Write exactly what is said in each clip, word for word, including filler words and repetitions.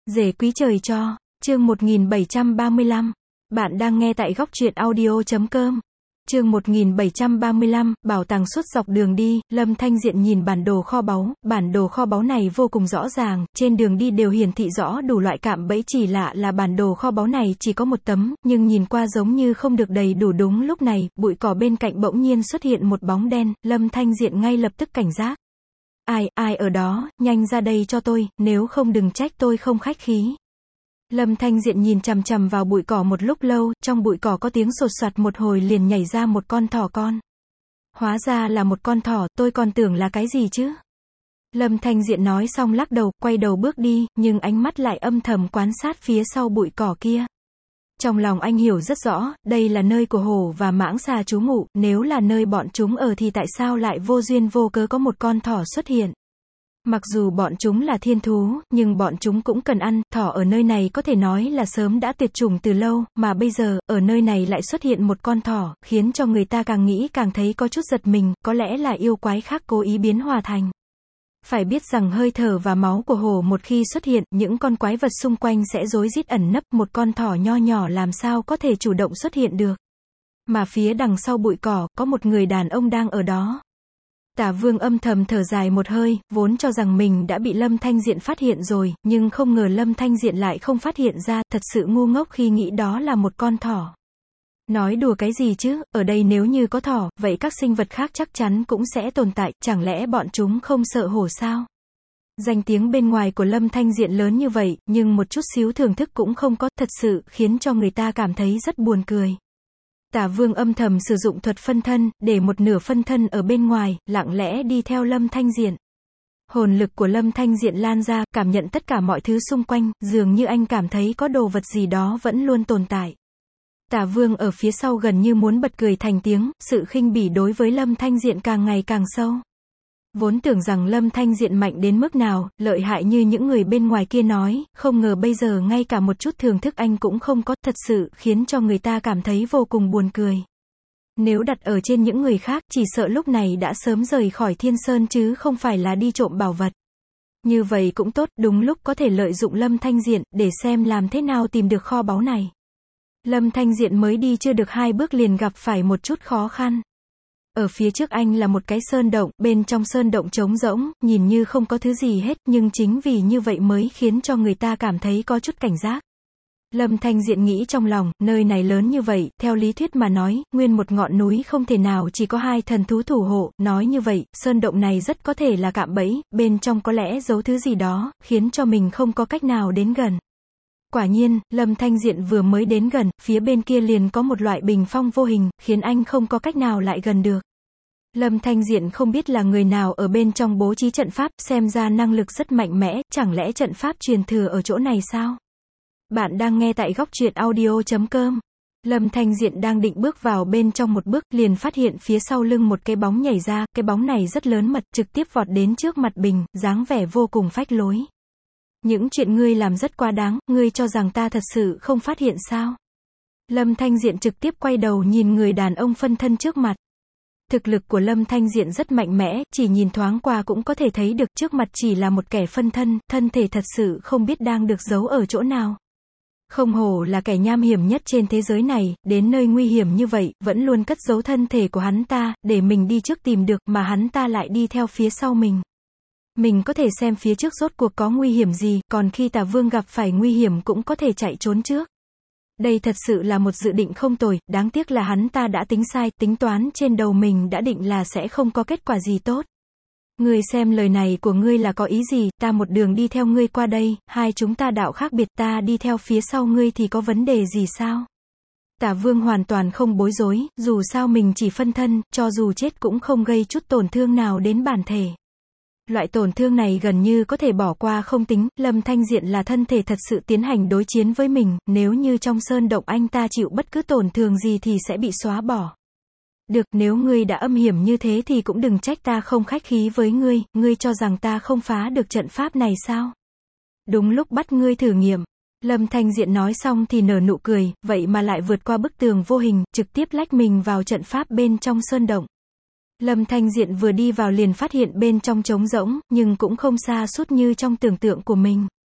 Rể quý trời cho, chương một nghìn bảy trăm ba mươi lăm. Bạn đang nghe tại góc truyện audio chấm com. Chương một nghìn bảy trăm ba mươi lăm, bảo tàng suốt dọc đường đi. Lâm Thanh Diện nhìn bản đồ kho báu, bản đồ kho báu này vô cùng rõ ràng, trên đường đi đều hiển thị rõ đủ loại cạm bẫy, chỉ lạ là bản đồ kho báu này chỉ có một tấm, nhưng nhìn qua giống như không được đầy đủ. Đúng lúc này, bụi cỏ bên cạnh bỗng nhiên xuất hiện một bóng đen, Lâm Thanh Diện ngay lập tức cảnh giác. Ai, ai ở đó, nhanh ra đây cho tôi, nếu không đừng trách tôi không khách khí. Lâm Thanh Diện nhìn chằm chằm vào bụi cỏ một lúc lâu, trong bụi cỏ có tiếng sột soạt, một hồi liền nhảy ra một con thỏ con. Hóa ra là một con thỏ, tôi còn tưởng là cái gì chứ. Lâm Thanh Diện nói xong lắc đầu, quay đầu bước đi, nhưng ánh mắt lại âm thầm quan sát phía sau bụi cỏ kia. Trong lòng anh hiểu rất rõ, đây là nơi của hổ và mãng xà trú ngụ, nếu là nơi bọn chúng ở thì tại sao lại vô duyên vô cớ có một con thỏ xuất hiện. Mặc dù bọn chúng là thiên thú, nhưng bọn chúng cũng cần ăn, thỏ ở nơi này có thể nói là sớm đã tuyệt chủng từ lâu, mà bây giờ, ở nơi này lại xuất hiện một con thỏ, khiến cho người ta càng nghĩ càng thấy có chút giật mình, có lẽ là yêu quái khác cố ý biến hòa thành. Phải biết rằng hơi thở và máu của hổ một khi xuất hiện, những con quái vật xung quanh sẽ rối rít ẩn nấp, một con thỏ nho nhỏ làm sao có thể chủ động xuất hiện được. Mà phía đằng sau bụi cỏ, có một người đàn ông đang ở đó. Tả Vương âm thầm thở dài một hơi, vốn cho rằng mình đã bị Lâm Thanh Diện phát hiện rồi, nhưng không ngờ Lâm Thanh Diện lại không phát hiện ra, thật sự ngu ngốc khi nghĩ đó là một con thỏ. Nói đùa cái gì chứ, ở đây nếu như có thỏ, vậy các sinh vật khác chắc chắn cũng sẽ tồn tại, chẳng lẽ bọn chúng không sợ hổ sao? Danh tiếng bên ngoài của Lâm Thanh Diện lớn như vậy, nhưng một chút xíu thưởng thức cũng không có, thật sự khiến cho người ta cảm thấy rất buồn cười. Tả Vương âm thầm sử dụng thuật phân thân, để một nửa phân thân ở bên ngoài, lặng lẽ đi theo Lâm Thanh Diện. Hồn lực của Lâm Thanh Diện lan ra, cảm nhận tất cả mọi thứ xung quanh, dường như anh cảm thấy có đồ vật gì đó vẫn luôn tồn tại. Tả Vương ở phía sau gần như muốn bật cười thành tiếng, sự khinh bỉ đối với Lâm Thanh Diện càng ngày càng sâu. Vốn tưởng rằng Lâm Thanh Diện mạnh đến mức nào, lợi hại như những người bên ngoài kia nói, không ngờ bây giờ ngay cả một chút thưởng thức anh cũng không có, thật sự khiến cho người ta cảm thấy vô cùng buồn cười. Nếu đặt ở trên những người khác, chỉ sợ lúc này đã sớm rời khỏi Thiên Sơn chứ không phải là đi trộm bảo vật. Như vậy cũng tốt, đúng lúc có thể lợi dụng Lâm Thanh Diện, để xem làm thế nào tìm được kho báu này. Lâm Thanh Diện mới đi chưa được hai bước liền gặp phải một chút khó khăn. Ở phía trước anh là một cái sơn động, bên trong sơn động trống rỗng, nhìn như không có thứ gì hết, nhưng chính vì như vậy mới khiến cho người ta cảm thấy có chút cảnh giác. Lâm Thanh Diện nghĩ trong lòng, nơi này lớn như vậy, theo lý thuyết mà nói, nguyên một ngọn núi không thể nào chỉ có hai thần thú thủ hộ, nói như vậy, sơn động này rất có thể là cạm bẫy, bên trong có lẽ giấu thứ gì đó, khiến cho mình không có cách nào đến gần. Quả nhiên, Lâm Thanh Diện vừa mới đến gần, phía bên kia liền có một loại bình phong vô hình, khiến anh không có cách nào lại gần được. Lâm Thanh Diện không biết là người nào ở bên trong bố trí trận pháp, xem ra năng lực rất mạnh mẽ, chẳng lẽ trận pháp truyền thừa ở chỗ này sao? Bạn đang nghe tại góc truyện audio chấm com. Lâm Thanh Diện đang định bước vào bên trong một bước, liền phát hiện phía sau lưng một cái bóng nhảy ra, cái bóng này rất lớn mật, trực tiếp vọt đến trước mặt mình, dáng vẻ vô cùng phách lối. Những chuyện ngươi làm rất quá đáng, ngươi cho rằng ta thật sự không phát hiện sao? Lâm Thanh Diện trực tiếp quay đầu nhìn người đàn ông phân thân trước mặt. Thực lực của Lâm Thanh Diện rất mạnh mẽ, chỉ nhìn thoáng qua cũng có thể thấy được trước mặt chỉ là một kẻ phân thân, thân thể thật sự không biết đang được giấu ở chỗ nào. Không hổ là kẻ nham hiểm nhất trên thế giới này, đến nơi nguy hiểm như vậy, vẫn luôn cất giấu thân thể của hắn ta, để mình đi trước tìm được, mà hắn ta lại đi theo phía sau mình. Mình có thể xem phía trước rốt cuộc có nguy hiểm gì, còn khi Tả Vương gặp phải nguy hiểm cũng có thể chạy trốn trước. Đây thật sự là một dự định không tồi, đáng tiếc là hắn ta đã tính sai, tính toán trên đầu mình đã định là sẽ không có kết quả gì tốt. Ngươi xem lời này của ngươi là có ý gì, ta một đường đi theo ngươi qua đây, hai chúng ta đạo khác biệt, ta đi theo phía sau ngươi thì có vấn đề gì sao? Tả Vương hoàn toàn không bối rối, dù sao mình chỉ phân thân, cho dù chết cũng không gây chút tổn thương nào đến bản thể. Loại tổn thương này gần như có thể bỏ qua không tính, Lâm Thanh Diện là thân thể thật sự tiến hành đối chiến với mình, nếu như trong sơn động anh ta chịu bất cứ tổn thương gì thì sẽ bị xóa bỏ. Được, nếu ngươi đã âm hiểm như thế thì cũng đừng trách ta không khách khí với ngươi, ngươi cho rằng ta không phá được trận pháp này sao? Đúng lúc bắt ngươi thử nghiệm. Lâm Thanh Diện nói xong thì nở nụ cười, vậy mà lại vượt qua bức tường vô hình, trực tiếp lách mình vào trận pháp bên trong sơn động. Lâm Thanh Diện vừa đi vào liền phát hiện bên trong trống rỗng, nhưng cũng không xa sút như trong tưởng tượng của mình.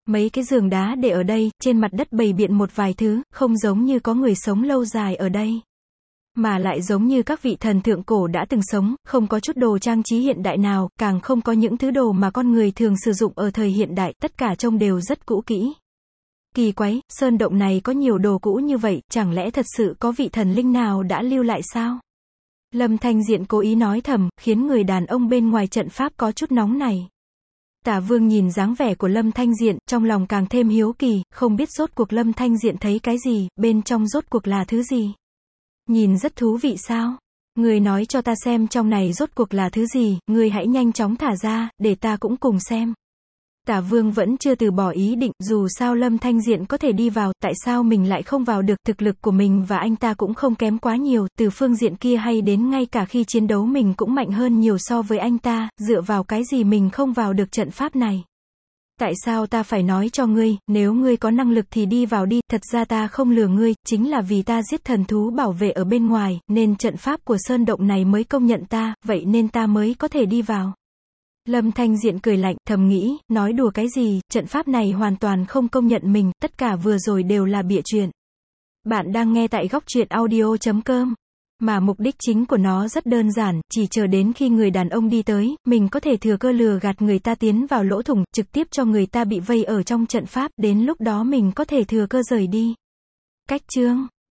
Mấy cái giường đá để ở đây, trên mặt đất bày biện một vài thứ, không giống như có người sống lâu dài ở đây. Mà lại giống như các vị thần thượng cổ đã từng sống, không có chút đồ trang trí hiện đại nào, càng không có những thứ đồ mà con người thường sử dụng ở thời hiện đại, tất cả trông đều rất cũ kỹ. Kỳ quái, sơn động này có nhiều đồ cũ như vậy, chẳng lẽ thật sự có vị thần linh nào đã lưu lại sao? Lâm Thanh Diện cố ý nói thầm, khiến người đàn ông bên ngoài trận pháp có chút nóng này. Tả Vương nhìn dáng vẻ của Lâm Thanh Diện, trong lòng càng thêm hiếu kỳ, không biết rốt cuộc Lâm Thanh Diện thấy cái gì, bên trong rốt cuộc là thứ gì. Nhìn rất thú vị sao? Ngươi nói cho ta xem trong này rốt cuộc là thứ gì, ngươi hãy nhanh chóng thả ra, để ta cũng cùng xem. Tả Vương vẫn chưa từ bỏ ý định, dù sao Lâm Thanh Diện có thể đi vào, tại sao mình lại không vào được, thực lực của mình và anh ta cũng không kém quá nhiều, từ phương diện kia hay đến ngay cả khi chiến đấu mình cũng mạnh hơn nhiều so với anh ta, dựa vào cái gì mình không vào được trận pháp này. Tại sao ta phải nói cho ngươi, nếu ngươi có năng lực thì đi vào đi, thật ra ta không lừa ngươi, chính là vì ta giết thần thú bảo vệ ở bên ngoài, nên trận pháp của sơn động này mới công nhận ta, vậy nên ta mới có thể đi vào. Lâm Thanh Diện cười lạnh, thầm nghĩ, nói đùa cái gì, trận pháp này hoàn toàn không công nhận mình, tất cả vừa rồi đều là bịa chuyện. Bạn đang nghe tại góc truyện audio chấm com. Mà mục đích chính của nó rất đơn giản, chỉ chờ đến khi người đàn ông đi tới, mình có thể thừa cơ lừa gạt người ta tiến vào lỗ thủng, trực tiếp cho người ta bị vây ở trong trận pháp, đến lúc đó mình có thể thừa cơ rời đi. Cách chương